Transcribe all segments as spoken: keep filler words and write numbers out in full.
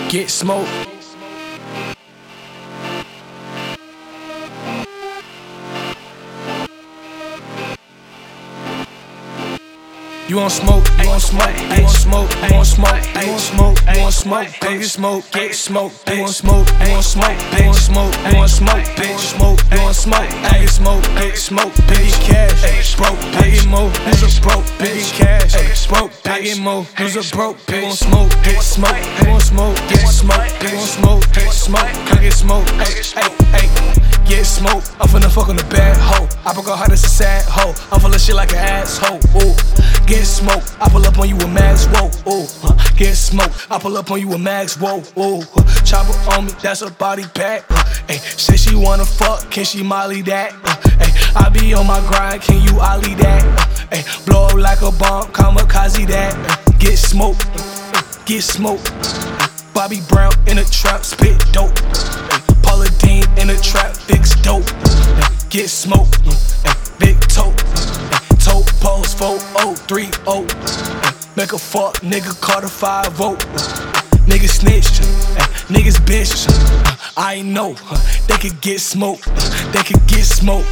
get smoked. You want smoke, you want smoke, you want smoke, you want smoke, you want smoke, you want smoke, get smoke, get smoke, you want smoke, you want smoke, you want smoke, you want smoke, you want smoke, you want smoke, get smoke, get smoke, big cash, broke, pay more, who's a broke, big cash, broke, pay more, who's a broke, you want smoke, get smoke, you want smoke, get smoke, you want smoke, get smoke, can get smoke, ay, ay, ay. Get smoke, I'm finna fuck on the bad hoe. I broke her heart, it's a sad hoe. I'm full of shit like an asshole. Ooh, get smoke, I pull up on you with mags, whoa. Ooh, huh. Get smoke, I pull up on you with mags, whoa. Ooh, huh. Chopper on me, that's her body bag. Uh, ay, say she wanna fuck, can she molly that? Uh, ay, I be on my grind, can you ollie that? Uh, ay, blow up like a bomb, kamikaze that. Uh, get smoke, uh, get smoke. Uh, Bobby Brown in a trap, spit dope. Uh, Paula Deen in a trap, fix dope. Get smoke, big toe, toe pose four oh three oh. Make a fuck nigga call the five oh. Niggas snitch, niggas bitch. I know they could get smoke, they could get smoke.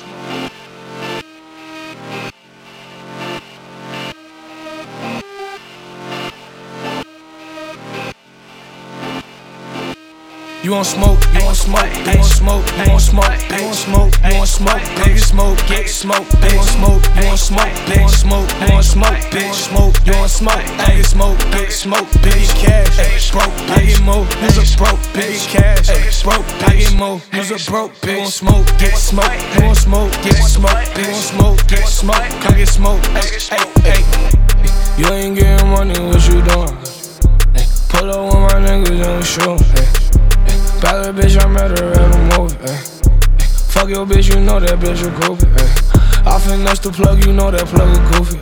You want smoke, you want smoke, you want smoke, you want smoke, you want smoke, you want smoke, get smoke, get smoke, you want smoke, you want smoke, you want smoke, you want smoke, bitch, smoke, you want smoke, get smoke, get smoke, big cash, broke, pay more, who's a broke, big cash, broke, pay more, who's a broke, bitch, smoke, get smoke, you want smoke, get smoke, you want smoke, get smoke, can get smoke, ay, ay, you ain't getting money, what you doing? Pull up with my niggas and we shoot. Bad little bitch, I met her at a movie, ayy. Fuck your bitch, you know that bitch a groupie, ayy. I finesse the plug, you know that plug a goofy,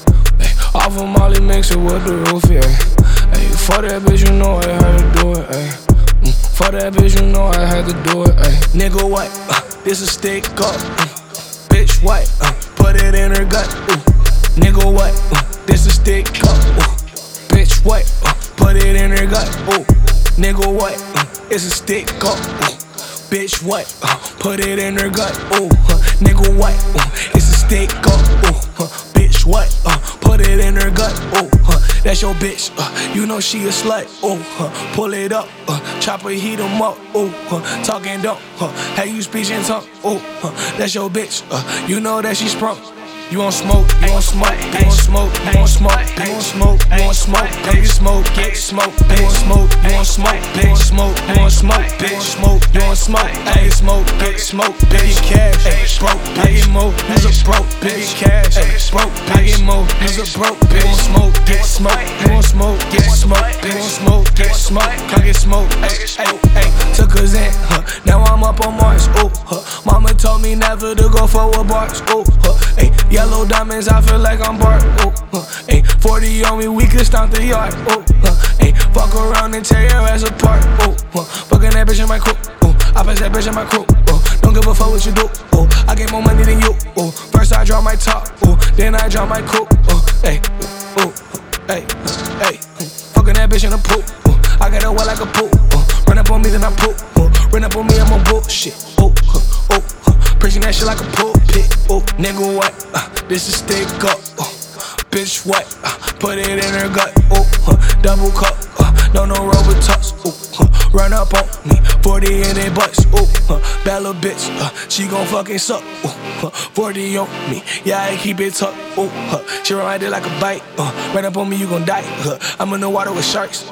ayy. Off of Molly, mix it with the roofie, ayy. For that bitch, you know I had to do it, ayy. Mm. For that bitch, you know I had to do it, ayy. Nigga, what? Uh, this a stick up, mm. Bitch, what? Uh, put it in her gut, ooh. Nigga, what? Uh, this a stick up, ooh. Bitch, what? Uh, put it in her gut, ooh. Nigga, what? Uh, it's a stick up, ooh. Bitch, what? Uh, put it in her gut, ooh. Uh, nigga, what? Uh, it's a stick up, ooh. Uh, bitch, what? Uh, put it in her gut, ooh. Uh, that's your bitch, uh, you know she a slut, ooh. Uh, pull it up, uh, chopper heat 'em up, ooh. Uh, talking dumb, uh, how you speech in tongue, ooh. Uh, that's your bitch, uh, you know that she sprung. You want smoke, you want smoke, you want smoke, you want smoke, you want smoke, you want smoke, get smoke, get smoke, you want smoke, you want smoke, bitch, smoke, you want smoke, bitch, smoke, you want smoke, get smoke, get smoke, bitch, cash, broke, pay more, who's a broke, bitch, cash, broke, pay more, who's a broke, bitch, smoke, get smoke, you want smoke, get smoke, you want smoke, get smoke, can get smoke, ay, ay, ay, took us in, huh, now I'm up on Mars, ooh, huh, mama told me never to go forward bars, ooh, huh, ay, yellow diamonds, I feel like I'm Bart, ooh, uh, ayy, forty on me, we could stomp the yard, ooh, uh, ayy, fuck around and tear your ass apart, ooh, uh, fucking that bitch in my crew, ooh, I pass that bitch in my crew, ooh, don't give a fuck what you do, ooh, I get more money than you, ooh, first I drop my top, ooh, then I drop my coupe, ooh, ayy, ooh, ayy, ayy, fucking that bitch in the pool, ooh, I got her wet like a pool, ooh, run up on me then I poop, ooh, run up on me, I'm on bullshit, ooh, uh, ooh, preaching that shit like a pulpit, ooh, nigga, what? Uh, this is stick up, uh, bitch, what? Uh, put it in her gut, ooh, uh, double cup, uh, no, no rubber tucks, ooh, uh, run up on me, forty in their butts, ooh, uh, bad little bitch, uh, she gon' fucking suck, ooh, uh, forty on me, yeah, I keep it tucked, ooh, uh, she ride it like a bite, uh, run up on me, you gon' die, uh, I'm in the water with sharks.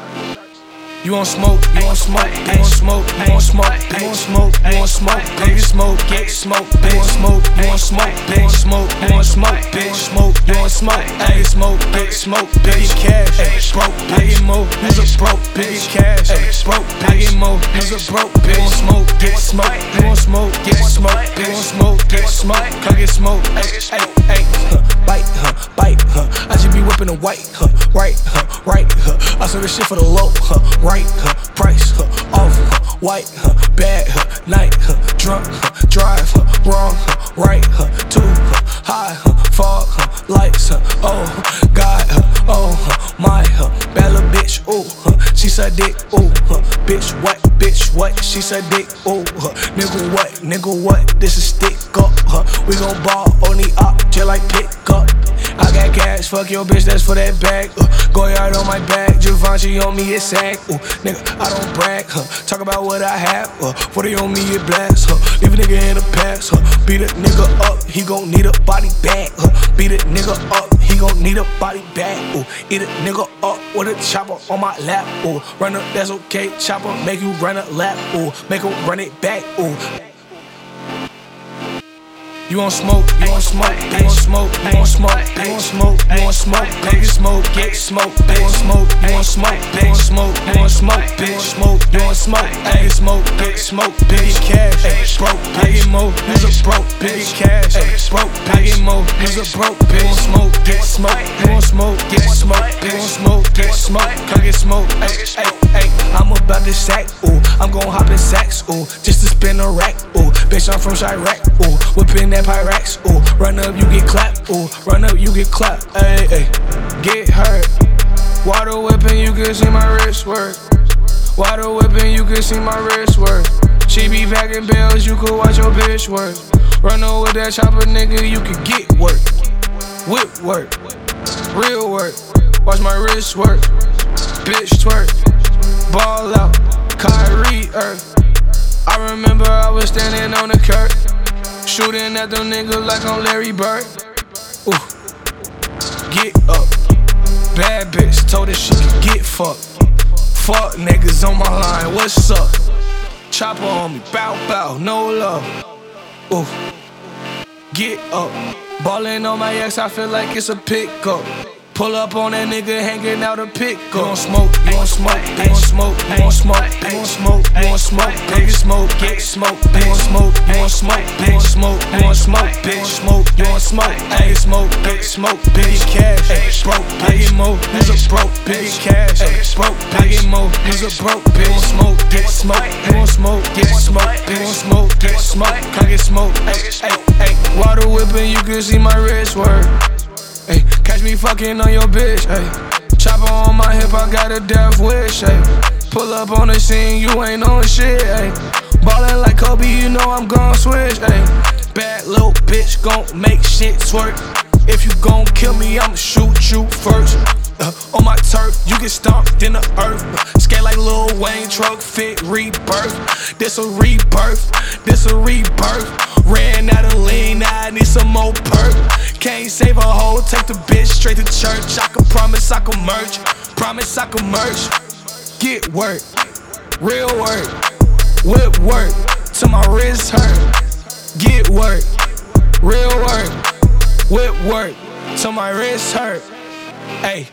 You want smoke, you want smoke, you want smoke, you want smoke, you want smoke, you want smoke, get smoke, get smoke, you want smoke, you want smoke, you want smoke, you want smoke, bitch, smoke, you want smoke, get smoke, get smoke, bitch, cash, broke, pay more, who's a broke, bitch, cash, broke, pay more, who's a broke, bitch, smoke, get smoke, you want smoke, get smoke, you want smoke, get smoke, come get smoke, ay, ay, ay, bite, huh, bite, huh, I should be whipping a white, huh, right, huh, right, huh, I saw this shit for the low, huh, right, huh, price, huh, off, huh, white, huh, bad, huh, night, huh, drunk, huh, drive, huh, wrong, huh, right, huh, too, huh, high, huh, fog, huh, lights, huh, oh, God, huh, oh, huh, my, huh, bad little bitch, ooh, huh. She said dick, ooh, huh. Bitch, what, bitch, what? She said dick, ooh, huh. Nigga, what, nigga, what? This is stick up, huh. We gon' ball on the op, just like pick up. I got cash, fuck your bitch, that's for that bag. Uh, go yard on my back, Givenchy on me, it's sag. Ooh, nigga, I don't brag, huh. Talk about what I have, uh, forty on me, it blast, huh. Leave a nigga in the past, huh. Beat a nigga up, he gon' need a body bag, huh. Beat a nigga up, he gon' need a body bag. Ooh, eat a nigga up with a chopper on my lap. Ooh, run up, that's okay, chopper, make you run a lap. Ooh, make him run it back. Ooh. You want smoke, you want smoke, you want smoke, you want smoke, you want smoke, you want smoke, nigga smoke, get smoke, you want smoke, you want smoke, you want smoke, you want smoke, bitch, smoke, you want smoke, ayy, smoke, get smoke, bitch, cash, ayy, broke, I get more, use a broke, bitch, cash, ayy, broke, I get more, use a broke, bitch, smoke, get smoke, you want smoke, get smoke, you want smoke, get smoke, come get smoke, ayy, ayy, ayy, I'm about to sack, ooh, I'm gon' hop in sacks, ooh, just to spin a rack, ooh, bitch, I'm from Chirac, ooh, whippin' that Pyrex, ooh, run up, you get clapped, ooh, run up, you get clapped, ayy, ayy, get hurt. Water whipping, you can see my wrist work. Water whipping, you can see my wrist work. She be packing bells, you could watch your bitch work. Run up with that chopper, nigga, you could get work. Whip work, real work. Watch my wrist work, bitch twerk. Ball out, Kyrie Earth. I remember I was standing on the curb, shooting at them niggas like I'm Larry Bird. Ooh, get up. Bad bitch told her she could get fucked. Fuck niggas on my line, what's up? Chopper on me, bow bow, no love. Ooh, get up. Ballin' on my ex, I feel like it's a pickup. Pull up on that nigga hanging out a pickup. You want smoke, you want smoke, you want smoke, you want smoke, you want smoke, you want smoke, nigga smoke, get smoke, you want smoke, you want smoke, you want smoke, you want smoke, bitch, smoke, you want smoke, ayy, smoke, get smoke, bitch, cash, ayy, broke, I get more, use a broke, bitch, cash, ayy, broke, I get more, use a broke, bitch, smoke, get smoke, you want smoke, get smoke, you want smoke, get smoke, come get smoke, ayy, ayy, ayy, water whipping, you can see my wrist work. Ay, catch me fucking on your bitch, ayy. Chopper on my hip, I got a death wish, ayy. Pull up on the scene, you ain't on shit, ayy. Ballin' like Kobe, you know I'm gon' switch, ayy. Bad little bitch gon' make shit twerk. If you gon' kill me, I'ma shoot you first. Uh, on my turf, you get stomped in the earth. Uh, skate like Lil Wayne, truck fit, rebirth. This a rebirth, this a rebirth. Ran out of lean, now I need some more perk. Can't save a hoe, take the bitch straight to church. I can promise I can merge, promise I can merge. Get work, real work, whip work, till my wrist hurt. Get work, real work, whip work, till my wrist hurt. Ayy.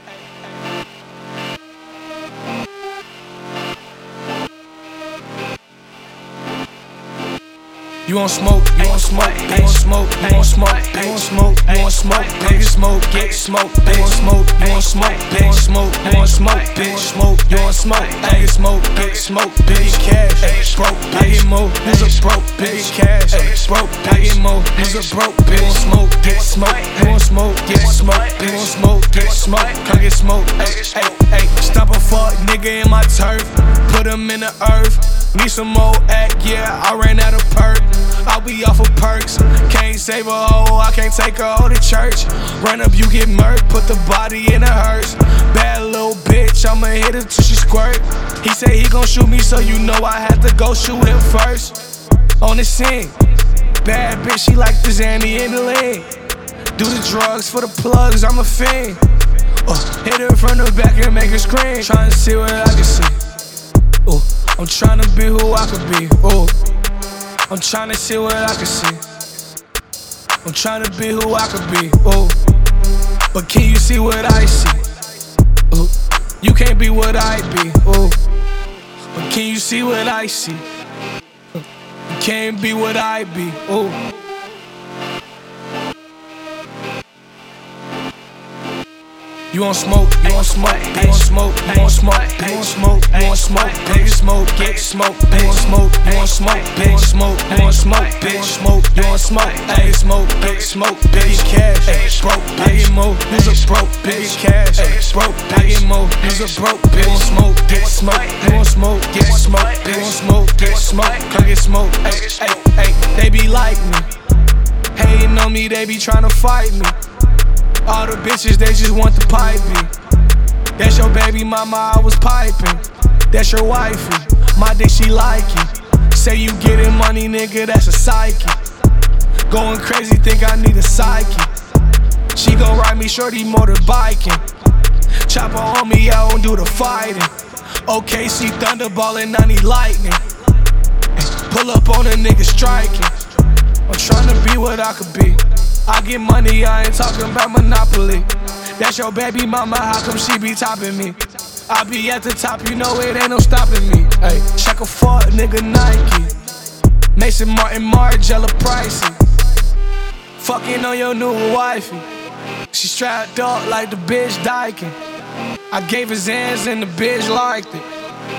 You want smoke, you want smoke, you want smoke, you want smoke, you want smoke, you want smoke, nigga smoke, get smoke, you want smoke, you want smoke, you want smoke, you want smoke, bitch, smoke, you want smoke, nigga smoke, get smoke, bitch, cash, ayy, broke, I get more, use a broke, bitch, cash, ayy, broke, I get more, use a broke, bitch, smoke, get smoke, you want smoke, get smoke, you want smoke, get smoke, come get smoke, ayy, ayy, ayy, stop a fuck nigga in my turf, put him in the earth. Need some more act, yeah, I ran out of perk. I'll be off of perks. Can't save a hoe, I can't take her all to church. Run up, you get murked, put the body in a hearse. Bad little bitch, I'ma hit her till she squirt. He said he gon' shoot me, so you know I had to go shoot him first. On the scene, bad bitch, she like the Zanny in the lean. Do the drugs for the plugs, I'm a fiend. Uh, hit her from the back and make her scream. Tryna see what I can see. Ooh. I'm tryna be who I could be, ooh. I'm tryna see what I can see. I'm tryna be who I could be, ooh. But can you see what I see? Ooh. You can't be what I be, ooh. But can you see what I see? You can't be what I be, ooh. You want smoke, you want smoke, you want smoke, you want smoke, you want smoke, you want smoke. smoke, big smoke, get smoke, big smoke, you want smoke, big smoke, you want smoke, big smoke, you want smoke, big smoke, big smoke, big cash, broke, big mo, use a broke, big cash, broke, big mo, use a broke, big smoke, get smoke, you want smoke, get smoke, big smoke, get smoke, come get smoke, ay, ay, ay, they be like me, hating on me, they be tryna fight me. All the bitches, they just want the piping. That's your baby mama, I was piping. That's your wifey, my dick she like it. Say you getting money, nigga, that's a psyche. Going crazy, think I need a psyche. She gon' ride me shorty motorbiking. Chopper on me, I don't do the fighting. O K C thunderballin', I need lightning. Pull up on a nigga striking. I'm tryna be what I could be. I get money, I ain't talking about Monopoly. That's your baby mama, how come she be topping me? I be at the top, you know it ain't no stopping me. Ay, check a Ford, nigga Nike. Mason Martin, Margiela Pricey. Fucking on your new wifey. She strapped up like the bitch Dykin. I gave her Zans and the bitch liked it.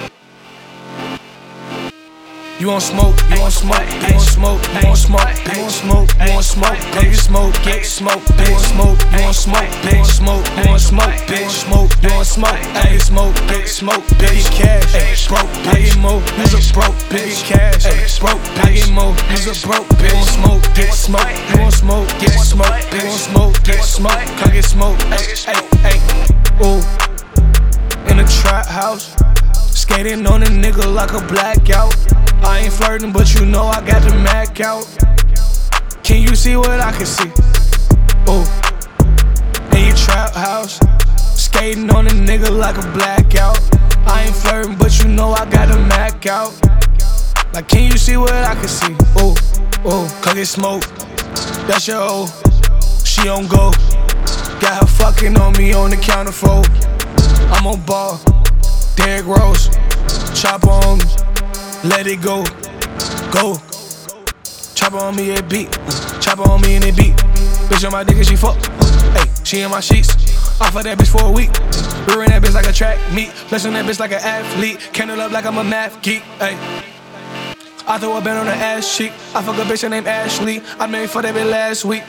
You want smoke, you want smoke, you want smoke, you want smoke, you want smoke, you want smoke, big smoke, get smoke, big smoke, you want smoke, big smoke, you want smoke, big smoke, you want smoke, big smoke, big smoke, big cash, broke, big mo, use a broke, big cash, broke, big mo, use a broke, big smoke, get smoke, you want smoke, get smoke, you want smoke, get smoke, come get smoke, ay, ay, ay, ooh, in a trap house, skating on a nigga like a blackout. I ain't flirting, but you know I got the Mac out. Can you see what I can see? Ooh, in your trap house, skating on a nigga like a blackout. I ain't flirting, but you know I got the Mac out. Like, can you see what I can see? Ooh, ooh, come get smoke. That's your hoe, she on go. Got her fucking on me on the counterfold. I'm on ball, Derrick Rose, chopper on me. Let it go, go. Chopper on me, it beat. Chopper on me and it beat. Bitch on my dick and she fuck. Hey, she in my sheets. Off of that bitch for a week. Rearing that bitch like a track meet. Flexing that bitch like an athlete. Candle up like I'm a math geek. Hey, I throw a band on the ass cheek. I fuck a bitch named Ashley. I made for that bitch last week.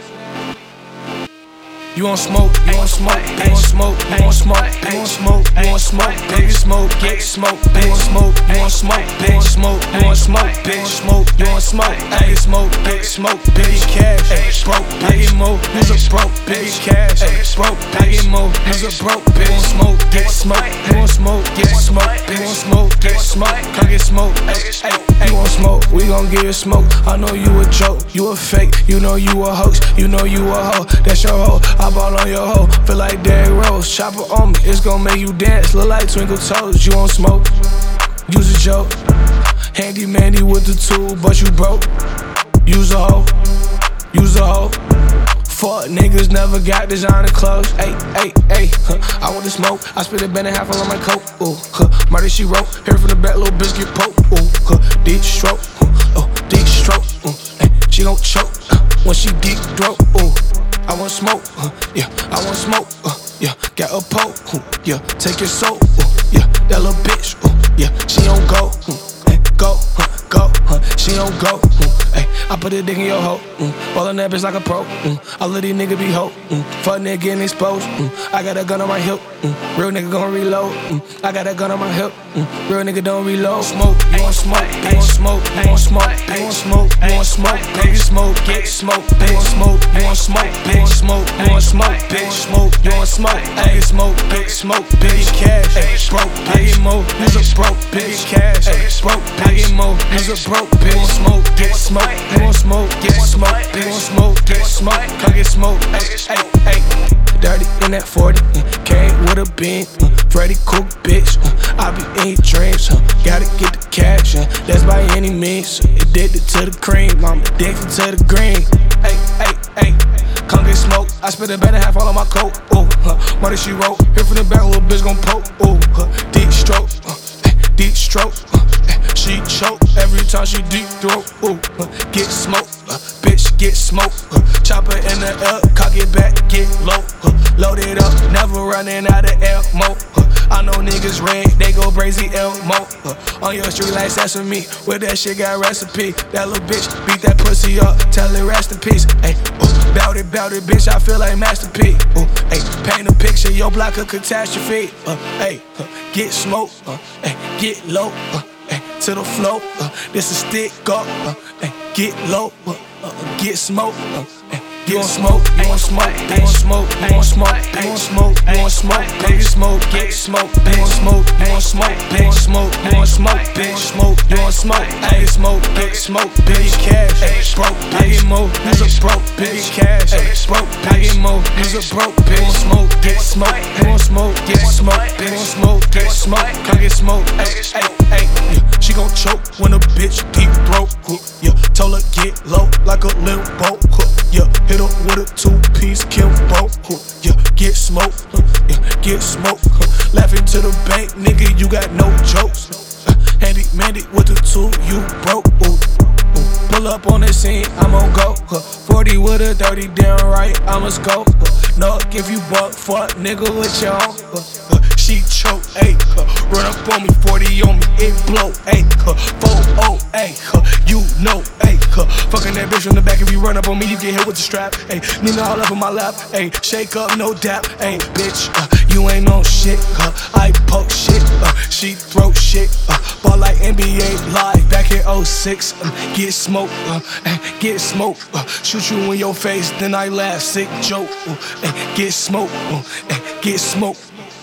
You want smoke, you want smoke, you want smoke, you want smoke, you want smoke, you want smoke, big smoke, get smoke, big smoke, you want smoke, big smoke, you want smoke, big smoke, you want smoke, big smoke, big smoke, big cash, broke, big mo, use a broke, big cash, broke, big mo, use a broke, big smoke, get smoke, you want smoke, get smoke, you want smoke, get smoke, come get smoke, you want smoke, we gon' give you smoke. I know you a joke, you a fake, you know you a hoax, you know you a hoe, that's your hoe. I ball on your hoe, feel like Derrick Rose. Chopper on me, it's gon' make you dance. Look like twinkle toes, you want smoke? Use a joke. Handy mandy with the tool, but you broke. Use a hoe, use a hoe. Fuck niggas never got designer clothes. Ay, ay, ay, huh. I want to smoke. I spit a band and half all on my coat. Ooh, huh. Murder she wrote. Here from the back, little bitch get poked. Ooh, huh. Deep stroke. Uh, oh, deep stroke. Ooh, ay, she gon' choke uh, when she deep throat. Ooh. I want smoke, uh, yeah, I want smoke, uh, yeah, got a pole, uh, yeah, take your soul, uh, yeah, that little bitch, uh, yeah, she don't go, uh, ay, go, uh, go, uh, she don't go, uh, ay, I put a dick in your hoe, uh, ballin' that bitch like a pro, uh, all of these niggas be hoe, uh, fuck nigga getting exposed, uh, I got a gun on my hip, uh, real nigga gon' reload, uh, I got a gun on my hip, uh, real nigga don't reload. Smoke, you want smoke, you want smoke, you want smoke, you want smoke, you want smoke, big smoke, get smoke, big smoke, you want smoke, big smoke, you want smoke, big smoke, you want smoke, big smoke, big smoke, big cash, broke, big mo, use a broke, big cash, broke, big mo, use a broke, big smoke, get smoke, you want smoke, get smoke, you want smoke, get smoke, come get smoke, ay, ay, ay. Dirty in that forty, uh, came with a bean, uh, Freddy Cook bitch, uh, I be in your dreams, uh, gotta get the cash, uh, that's by any means, uh, addicted to the cream, I'm addicted to the green, ay, ay, ay, come get smoke, I spit a better half all on my coat, ooh, uh, murder she wrote, here from the back, little bitch gon' poke, ooh, uh, deep stroke, uh, deep stroke, uh, she choke, every time she deep throat, ooh, uh, get smoke, uh, bitch get smoke. Uh, chopper in the air, cock it back, get low. Uh, load it up, never running out of ammo. Uh, I know niggas red, they go crazy Elmo. Uh, on your street like sesame, with that shit got recipe. That little bitch beat that pussy up, tell it rest in peace. Ay, uh, bout it, bout it, bitch, I feel like Master P. Uh, ay, paint a picture, your block a catastrophe. Uh, ay, uh, get smoke, uh, ay, get low, uh, ay, to the flow. Uh, this is stick up, uh, ay, get low, uh, uh, get smoke. Uh, ay, You want smoke, you want smoke, you want smoke, you want smoke, you want smoke, you want smoke, get smoke, get smoke, you want smoke, you want smoke, you want smoke, you want smoke, bitch, smoke, you want smoke, get smoke, get smoke, bitch, cash, broke, I get more, use a broke, bitch, cash, broke, I get more, use a broke, bitch, smoke, get smoke, you want smoke, get smoke, you want smoke, get smoke, come get smoke, ay, ay, ay, she gon' choke when a bitch deep throat, yeah, told her get low like a little boat, yeah, hit her with a two-piece Kimbo, huh, yeah, get smoke, huh, yeah, get smoke, huh, laughing to the bank, nigga, you got no jokes, uh, handy mandy with the two, you broke, ooh, ooh, pull up on the scene, I'm on go, huh, forty with a thirty, damn right, I must go, huh, no, give you buck, fuck, nigga, with your own, huh, uh, she choke, ayy, huh, run up on me, forty on me, it blow, ayy, huh, four oh, ayy, huh, you know, ayy, huh, fucking that bitch from the back, if you run up on me, you get hit with the strap, ayy, Nina all up on my lap, ayy, shake up, no dap, ayy, bitch, uh, you ain't on shit, uh, I poke shit, uh, she throw shit, uh, ball like N B A live, back in oh six, uh, get smoke, uh, ay, get smoke, uh, shoot you in your face, then I laugh, sick joke, uh, ay, get smoke, uh, ay, get smoke.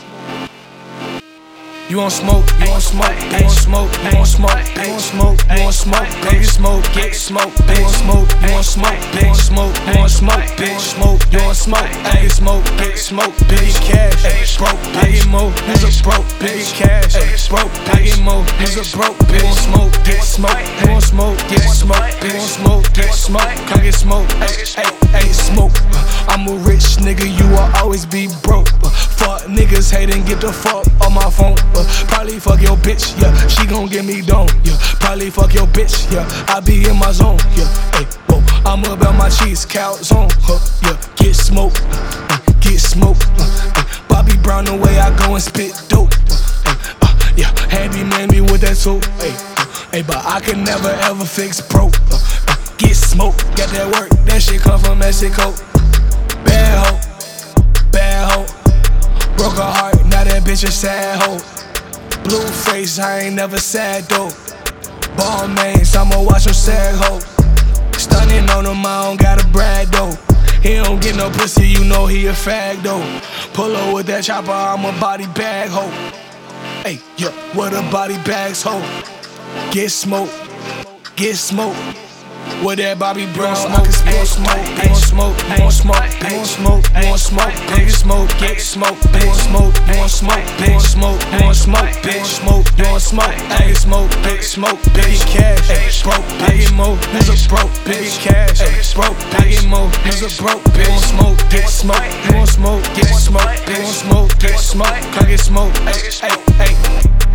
You want smoke, you want smoke, you want smoke, you want smoke, you want smoke, you want smoke, get smoke, get smoke, you want smoke, you want smoke, you want smoke, you want smoke, bitch, smoke, you want smoke, get smoke, get smoke, bitch, cash, broke, I get more, use a broke, bitch, cash, broke, I get more, use a broke, bitch, smoke, get smoke, you want smoke, get smoke, you want smoke, get smoke, come get smoke, ay, ay, smoke, I'm a rich nigga, you will always be broke, fuck niggas hating, get the fuck on my phone. Uh, probably fuck your bitch, yeah, she gon' get me done, yeah. Probably fuck your bitch, yeah, I be in my zone, yeah. Hey, whoa, I'm about my cheese, cow zone, huh, yeah. Get smoke, uh, get smoke, uh, uh, Bobby Brown the way I go and spit dope, uh, uh, yeah. Handy man me with that too, hey, uh, hey, but I can never ever fix broke. Uh, uh, get smoke, get that work, that shit come from Mexico. Bad hoe, bad hoe. Broke her heart, now that bitch a sad hoe. Blue face, I ain't never sad though. Ball mains, I'ma watch him sad hoe. Stunning on him, I don't gotta brag though. He don't get no pussy, you know he a fag though. Pull up with that chopper, I'm a body bag hoe. Hey, yeah, what a body bags hoe. Get smoke, get smoke. With that Bobby Brown, I can spill smoke, you want smoke, you want smoke, you want smoke, you want smoke, get smoke, get smoke, bitch, smoke, you want smoke, bitch, smoke, you want smoke, bitch, smoke, you want smoke, I get smoke, bitch, smoke, bitch, cash, broke, I get more, use a broke, bitch, cash, broke, I get more, use a broke, bitch, smoke, get smoke, you want smoke, get smoke, you want smoke, get smoke, come get smoke, ay, ay, ay.